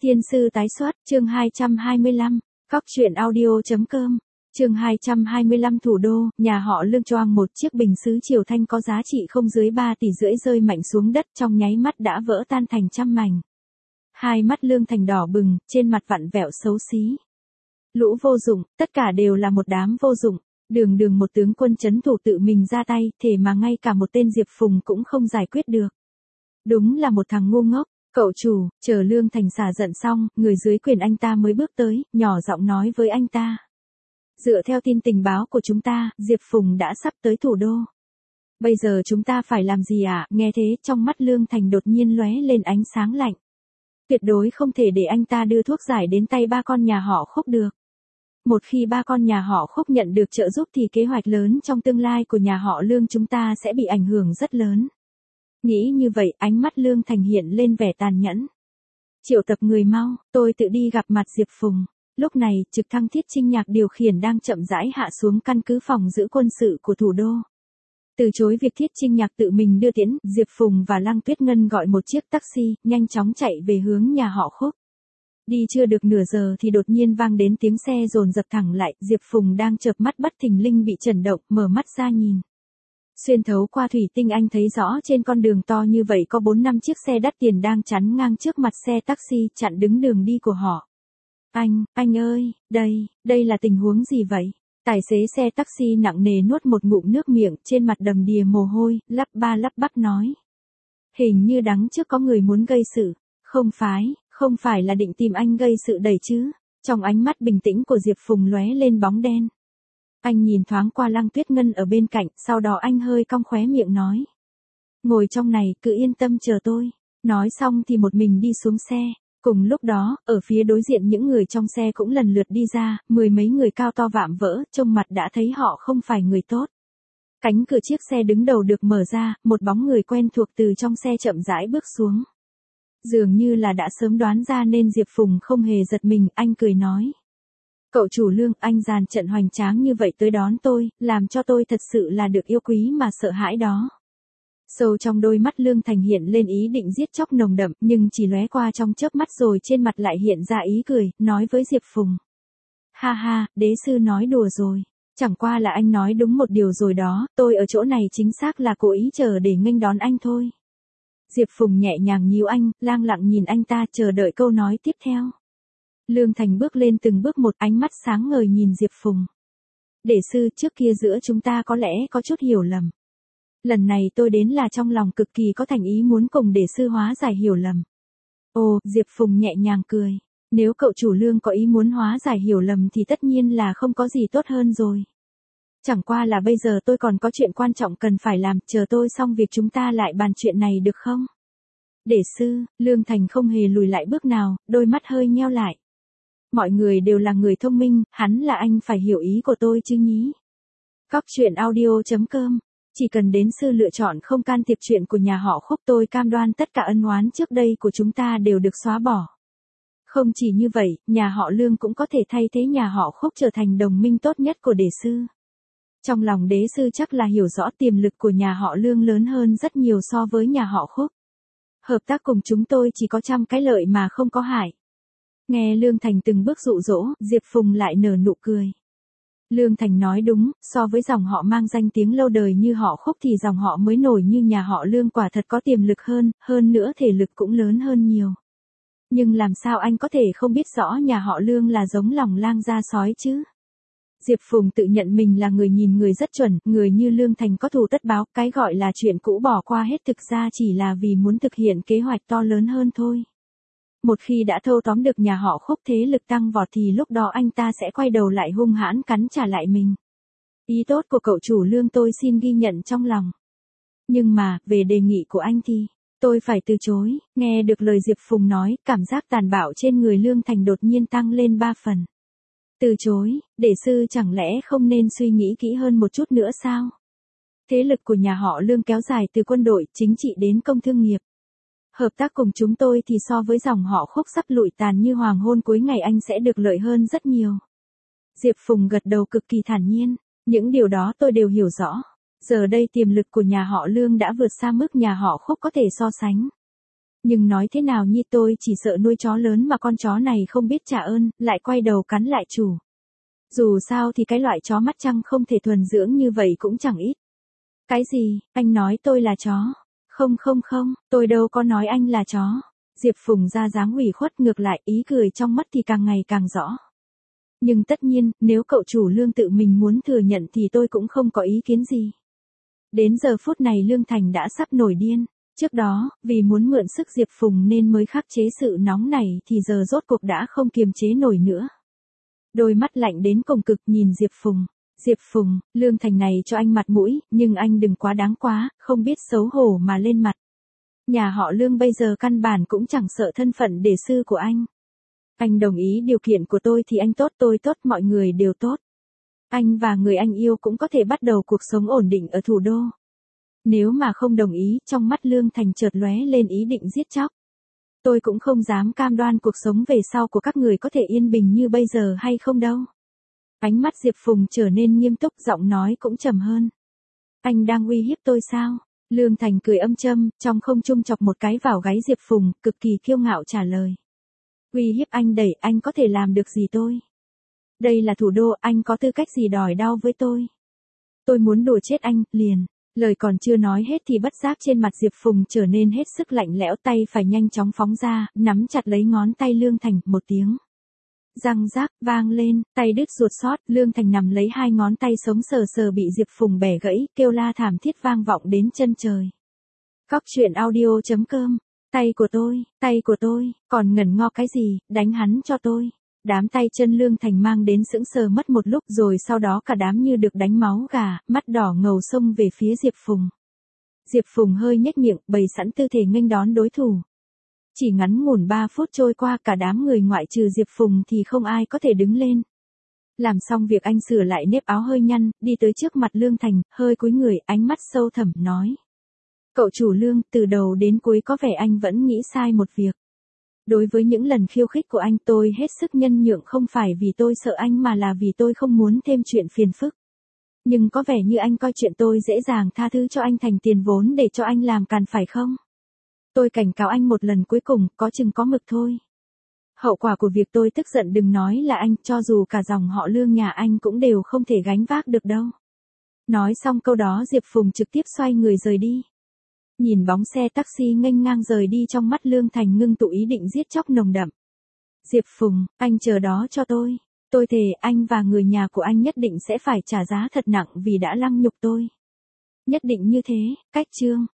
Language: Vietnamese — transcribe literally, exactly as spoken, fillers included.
Thiên sư tái xuất, chương hai trăm hai mươi lăm, Cóc truyện audio.com, chương hai trăm hai mươi lăm thủ đô, nhà họ Lương choang một chiếc bình sứ triều thanh có giá trị không dưới ba tỷ rưỡi rơi mạnh xuống đất trong nháy mắt đã vỡ tan thành trăm mảnh. Hai mắt Lương Thành đỏ bừng, trên mặt vặn vẹo xấu xí. Lũ vô dụng, tất cả đều là một đám vô dụng, đường đường một tướng quân trấn thủ tự mình ra tay, thể mà ngay cả một tên Diệp Phùng cũng không giải quyết được. Đúng là một thằng ngu ngốc. Cậu chủ, chờ Lương Thành xả giận xong, người dưới quyền anh ta mới bước tới, nhỏ giọng nói với anh ta. Dựa theo tin tình báo của chúng ta, Diệp Phùng đã sắp tới thủ đô. Bây giờ chúng ta phải làm gì ạ? À? Nghe thế, trong mắt Lương Thành đột nhiên lóe lên ánh sáng lạnh. Tuyệt đối không thể để anh ta đưa thuốc giải đến tay ba con nhà họ Khúc được. Một khi ba con nhà họ Khúc nhận được trợ giúp thì kế hoạch lớn trong tương lai của nhà họ Lương chúng ta sẽ bị ảnh hưởng rất lớn. Nghĩ như vậy, ánh mắt Lương Thành hiện lên vẻ tàn nhẫn. Triệu tập người mau, tôi tự đi gặp mặt Diệp Phùng. Lúc này, trực thăng Thiết Trinh Nhạc điều khiển đang chậm rãi hạ xuống căn cứ phòng giữ quân sự của thủ đô. Từ chối việc Thiết Trinh Nhạc tự mình đưa tiễn, Diệp Phùng và Lăng Tuyết Ngân gọi một chiếc taxi, nhanh chóng chạy về hướng nhà họ Khúc. Đi chưa được nửa giờ thì đột nhiên vang đến tiếng xe dồn dập thẳng lại, Diệp Phùng đang chợp mắt bất thình lình bị chấn động, mở mắt ra nhìn. Xuyên thấu qua thủy tinh anh thấy rõ trên con đường to như vậy có bốn năm chiếc xe đắt tiền đang chắn ngang trước mặt xe taxi chặn đứng đường đi của họ. Anh, anh ơi, đây, đây là tình huống gì vậy? Tài xế xe taxi nặng nề nuốt một ngụm nước miệng trên mặt đầm đìa mồ hôi, lắp ba lắp bắp nói. Hình như đằng trước có người muốn gây sự. Không phải, không phải là định tìm anh gây sự đầy chứ. Trong ánh mắt bình tĩnh của Diệp Phùng lóe lên bóng đen. Anh nhìn thoáng qua Lăng Tuyết Ngân ở bên cạnh, sau đó anh hơi cong khóe miệng nói. Ngồi trong này, cứ yên tâm chờ tôi. Nói xong thì một mình đi xuống xe. Cùng lúc đó, ở phía đối diện những người trong xe cũng lần lượt đi ra, mười mấy người cao to vạm vỡ, trông mặt đã thấy họ không phải người tốt. Cánh cửa chiếc xe đứng đầu được mở ra, một bóng người quen thuộc từ trong xe chậm rãi bước xuống. Dường như là đã sớm đoán ra nên Diệp Phùng không hề giật mình, anh cười nói. Cậu chủ Lương, anh dàn trận hoành tráng như vậy tới đón tôi, làm cho tôi thật sự là được yêu quý mà sợ hãi đó. Sâu trong đôi mắt Lương Thành hiện lên ý định giết chóc nồng đậm, nhưng chỉ lóe qua trong chớp mắt rồi trên mặt lại hiện ra ý cười, nói với Diệp Phùng. Ha ha, đế sư nói đùa rồi. Chẳng qua là anh nói đúng một điều rồi đó, tôi ở chỗ này chính xác là cố ý chờ để nghênh đón anh thôi. Diệp Phùng nhẹ nhàng nhíu anh, lang lặng nhìn anh ta chờ đợi câu nói tiếp theo. Lương Thành bước lên từng bước một, ánh mắt sáng ngời nhìn Diệp Phùng. Đệ sư, trước kia giữa chúng ta có lẽ có chút hiểu lầm. Lần này tôi đến là trong lòng cực kỳ có thành ý muốn cùng đệ sư hóa giải hiểu lầm. Ồ, Diệp Phùng nhẹ nhàng cười. Nếu cậu chủ Lương có ý muốn hóa giải hiểu lầm thì tất nhiên là không có gì tốt hơn rồi. Chẳng qua là bây giờ tôi còn có chuyện quan trọng cần phải làm, chờ tôi xong việc chúng ta lại bàn chuyện này được không? Đệ sư, Lương Thành không hề lùi lại bước nào, đôi mắt hơi nheo lại. Mọi người đều là người thông minh, hắn là anh phải hiểu ý của tôi chứ nhí. Cóc truyện audio.com, chỉ cần đến sư lựa chọn không can thiệp chuyện của nhà họ Khúc, tôi cam đoan tất cả ân oán trước đây của chúng ta đều được xóa bỏ. Không chỉ như vậy, nhà họ Lương cũng có thể thay thế nhà họ Khúc trở thành đồng minh tốt nhất của đế sư. Trong lòng đế sư chắc là hiểu rõ tiềm lực của nhà họ Lương lớn hơn rất nhiều so với nhà họ Khúc. Hợp tác cùng chúng tôi chỉ có trăm cái lợi mà không có hại. Nghe Lương Thành từng bước dụ dỗ, Diệp Phùng lại nở nụ cười. Lương Thành nói đúng, so với dòng họ mang danh tiếng lâu đời như họ Khúc thì dòng họ mới nổi như nhà họ Lương quả thật có tiềm lực hơn, hơn nữa thể lực cũng lớn hơn nhiều. Nhưng làm sao anh có thể không biết rõ nhà họ Lương là giống lòng lang da sói chứ? Diệp Phùng tự nhận mình là người nhìn người rất chuẩn, người như Lương Thành có thù tất báo, cái gọi là chuyện cũ bỏ qua hết thực ra chỉ là vì muốn thực hiện kế hoạch to lớn hơn thôi. Một khi đã thâu tóm được nhà họ Khúc thế lực tăng vọt thì lúc đó anh ta sẽ quay đầu lại hung hãn cắn trả lại mình. Ý tốt của cậu chủ Lương tôi xin ghi nhận trong lòng. Nhưng mà, về đề nghị của anh thì, tôi phải từ chối. Nghe được lời Diệp Phùng nói, cảm giác tàn bạo trên người Lương Thành đột nhiên tăng lên ba phần. Từ chối, đệ sư chẳng lẽ không nên suy nghĩ kỹ hơn một chút nữa sao? Thế lực của nhà họ Lương kéo dài từ quân đội, chính trị đến công thương nghiệp. Hợp tác cùng chúng tôi thì so với dòng họ Khúc sắp lụi tàn như hoàng hôn cuối ngày anh sẽ được lợi hơn rất nhiều. Diệp Phùng gật đầu cực kỳ thản nhiên, những điều đó tôi đều hiểu rõ. Giờ đây tiềm lực của nhà họ Lương đã vượt xa mức nhà họ Khúc có thể so sánh. Nhưng nói thế nào nhi, tôi chỉ sợ nuôi chó lớn mà con chó này không biết trả ơn, lại quay đầu cắn lại chủ. Dù sao thì cái loại chó mắt trăng không thể thuần dưỡng như vậy cũng chẳng ít. Cái gì, anh nói tôi là chó? Không không không, tôi đâu có nói anh là chó. Diệp Phùng ra dáng ủy khuất, ngược lại ý cười trong mắt thì càng ngày càng rõ. Nhưng tất nhiên, nếu cậu chủ Lương tự mình muốn thừa nhận thì tôi cũng không có ý kiến gì. Đến giờ phút này Lương Thành đã sắp nổi điên. Trước đó, vì muốn mượn sức Diệp Phùng nên mới khắc chế sự nóng này thì giờ rốt cuộc đã không kiềm chế nổi nữa. Đôi mắt lạnh đến cùng cực nhìn Diệp Phùng. Diệp Phùng, Lương Thành này cho anh mặt mũi, nhưng anh đừng quá đáng quá, không biết xấu hổ mà lên mặt. Nhà họ Lương bây giờ căn bản cũng chẳng sợ thân phận đề sư của anh. Anh đồng ý điều kiện của tôi thì anh tốt, tôi tốt, mọi người đều tốt. Anh và người anh yêu cũng có thể bắt đầu cuộc sống ổn định ở thủ đô. Nếu mà không đồng ý, trong mắt Lương Thành chợt lóe lên ý định giết chóc. Tôi cũng không dám cam đoan cuộc sống về sau của các người có thể yên bình như bây giờ hay không đâu. Ánh mắt Diệp Phùng trở nên nghiêm túc, giọng nói cũng trầm hơn. Anh đang uy hiếp tôi sao? Lương Thành cười âm châm, trong không trung chọc một cái vào gáy Diệp Phùng, cực kỳ kiêu ngạo trả lời. Uy hiếp anh đẩy, anh có thể làm được gì tôi? Đây là thủ đô, anh có tư cách gì đòi đau với tôi? Tôi muốn đùa chết anh, liền. Lời còn chưa nói hết thì bất giác trên mặt Diệp Phùng trở nên hết sức lạnh lẽo, tay phải nhanh chóng phóng ra, nắm chặt lấy ngón tay Lương Thành, một tiếng. Răng rác, vang lên, tay đứt ruột xót, Lương Thành nằm lấy hai ngón tay sống sờ sờ bị Diệp Phùng bẻ gãy, kêu la thảm thiết vang vọng đến chân trời. Cóc truyện audio chấm com, tay của tôi, tay của tôi, còn ngẩn ngo cái gì, đánh hắn cho tôi. Đám tay chân Lương Thành mang đến sững sờ mất một lúc rồi sau đó cả đám như được đánh máu gà, mắt đỏ ngầu xông về phía Diệp Phùng. Diệp Phùng hơi nhếch miệng, bày sẵn tư thế nghênh đón đối thủ. Chỉ ngắn ngủn ba phút trôi qua, cả đám người ngoại trừ Diệp Phùng thì không ai có thể đứng lên. Làm xong việc anh sửa lại nếp áo hơi nhăn, đi tới trước mặt Lương Thành, hơi cúi người, ánh mắt sâu thẳm nói. Cậu chủ Lương, từ đầu đến cuối có vẻ anh vẫn nghĩ sai một việc. Đối với những lần khiêu khích của anh, tôi hết sức nhân nhượng, không phải vì tôi sợ anh mà là vì tôi không muốn thêm chuyện phiền phức. Nhưng có vẻ như anh coi chuyện tôi dễ dàng tha thứ cho anh thành tiền vốn để cho anh làm càn phải không? Tôi cảnh cáo anh một lần cuối cùng, có chừng có mực thôi. Hậu quả của việc tôi tức giận đừng nói là anh, cho dù cả dòng họ Lương nhà anh cũng đều không thể gánh vác được đâu. Nói xong câu đó Diệp Phùng trực tiếp xoay người rời đi. Nhìn bóng xe taxi nghênh ngang rời đi, trong mắt Lương Thành ngưng tụ ý định giết chóc nồng đậm. Diệp Phùng, anh chờ đó cho tôi. Tôi thề anh và người nhà của anh nhất định sẽ phải trả giá thật nặng vì đã lăng nhục tôi. Nhất định như thế, cách chương.